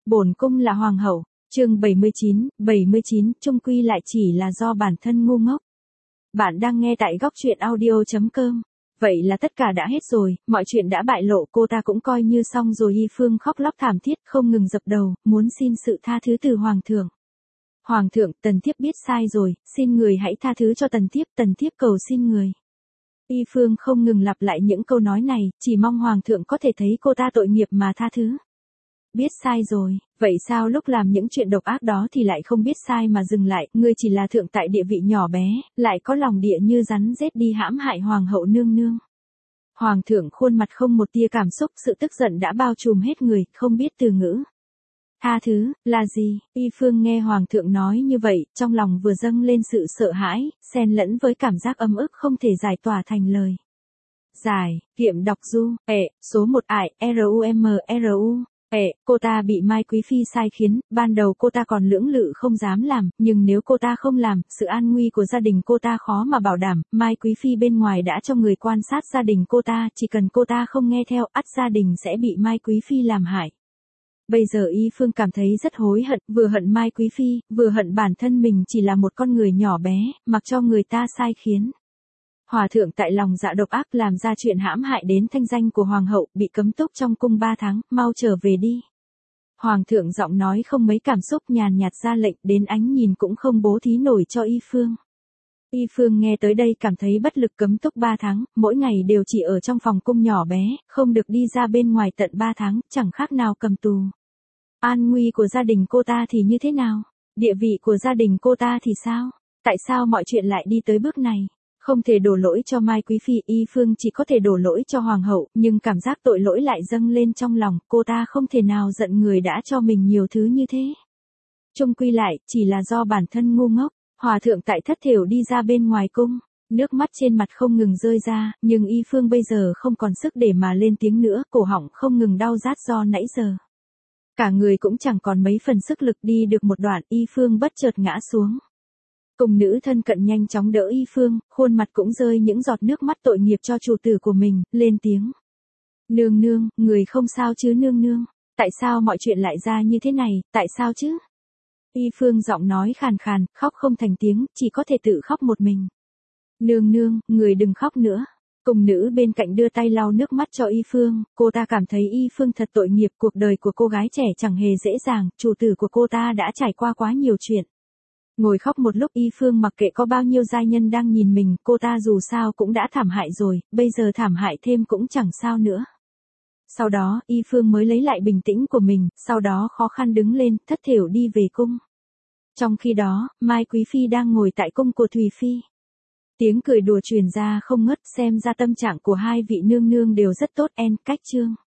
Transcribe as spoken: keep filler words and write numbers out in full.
Bổn cung là hoàng hậu. Chương bảy mươi chín, bảy mươi chín, chung quy lại chỉ là do bản thân ngu ngốc. Bạn đang nghe tại góc truyện audio chấm com. Vậy là tất cả đã hết rồi, mọi chuyện đã bại lộ, cô ta cũng coi như xong rồi. Y Phương khóc lóc thảm thiết, không ngừng dập đầu, muốn xin sự tha thứ từ hoàng thượng. Hoàng thượng, tần thiếp biết sai rồi, xin người hãy tha thứ cho tần thiếp, tần thiếp cầu xin người. Y Phương không ngừng lặp lại những câu nói này, chỉ mong hoàng thượng có thể thấy cô ta tội nghiệp mà tha thứ. Biết sai rồi, vậy sao lúc làm những chuyện độc ác đó thì lại không biết sai mà dừng lại, ngươi chỉ là thượng tại địa vị nhỏ bé, lại có lòng địa như rắn rết đi hãm hại hoàng hậu nương nương. Hoàng thượng khuôn mặt không một tia cảm xúc, sự tức giận đã bao trùm hết người, không biết từ ngữ. Tha thứ, là gì? Y Phương nghe hoàng thượng nói như vậy, trong lòng vừa dâng lên sự sợ hãi, xen lẫn với cảm giác ấm ức không thể giải tỏa thành lời. Giải, kiệm đọc du, ệ, số một ải, R-U-M, R-U. Ệ, cô ta bị Mai Quý Phi sai khiến, ban đầu cô ta còn lưỡng lự không dám làm, nhưng nếu cô ta không làm, sự an nguy của gia đình cô ta khó mà bảo đảm. Mai Quý Phi bên ngoài đã cho người quan sát gia đình cô ta, chỉ cần cô ta không nghe theo, ắt gia đình sẽ bị Mai Quý Phi làm hại. Bây giờ Y Phương cảm thấy rất hối hận, vừa hận Mai Quý Phi, vừa hận bản thân mình chỉ là một con người nhỏ bé, mặc cho người ta sai khiến. Hòa thượng tại lòng dạ độc ác làm ra chuyện hãm hại đến thanh danh của hoàng hậu, bị cấm túc trong cung ba tháng, mau trở về đi. Hoàng thượng giọng nói không mấy cảm xúc, nhàn nhạt ra lệnh, đến ánh nhìn cũng không bố thí nổi cho Y Phương. Y Phương nghe tới đây cảm thấy bất lực, cấm túc ba tháng, mỗi ngày đều chỉ ở trong phòng cung nhỏ bé, không được đi ra bên ngoài tận ba tháng, chẳng khác nào cầm tù. An nguy của gia đình cô ta thì như thế nào? Địa vị của gia đình cô ta thì sao? Tại sao mọi chuyện lại đi tới bước này? Không thể đổ lỗi cho Mai Quý Phi, Y Phương chỉ có thể đổ lỗi cho hoàng hậu, nhưng cảm giác tội lỗi lại dâng lên trong lòng, cô ta không thể nào giận người đã cho mình nhiều thứ như thế. Chung quy lại, chỉ là do bản thân ngu ngốc. Hòa thượng tại thất thểu đi ra bên ngoài cung, nước mắt trên mặt không ngừng rơi ra, nhưng Y Phương bây giờ không còn sức để mà lên tiếng nữa, cổ họng không ngừng đau rát do nãy giờ. Cả người cũng chẳng còn mấy phần sức lực, đi được một đoạn, Y Phương bất chợt ngã xuống. Cung nữ thân cận nhanh chóng đỡ Y Phương, khuôn mặt cũng rơi những giọt nước mắt tội nghiệp cho chủ tử của mình, lên tiếng. Nương nương, người không sao chứ nương nương? Tại sao mọi chuyện lại ra như thế này, tại sao chứ? Y Phương giọng nói khàn khàn, khóc không thành tiếng, chỉ có thể tự khóc một mình. Nương nương, người đừng khóc nữa. Cung nữ bên cạnh đưa tay lau nước mắt cho Y Phương, cô ta cảm thấy Y Phương thật tội nghiệp, cuộc đời của cô gái trẻ chẳng hề dễ dàng, chủ tử của cô ta đã trải qua quá nhiều chuyện. Ngồi khóc một lúc, Y Phương mặc kệ có bao nhiêu giai nhân đang nhìn mình, cô ta dù sao cũng đã thảm hại rồi, bây giờ thảm hại thêm cũng chẳng sao nữa. Sau đó, Y Phương mới lấy lại bình tĩnh của mình, sau đó khó khăn đứng lên, thất thểu đi về cung. Trong khi đó, Mai Quý Phi đang ngồi tại cung của Thùy Phi. Tiếng cười đùa truyền ra không ngớt, xem ra tâm trạng của hai vị nương nương đều rất tốt. En cách chương.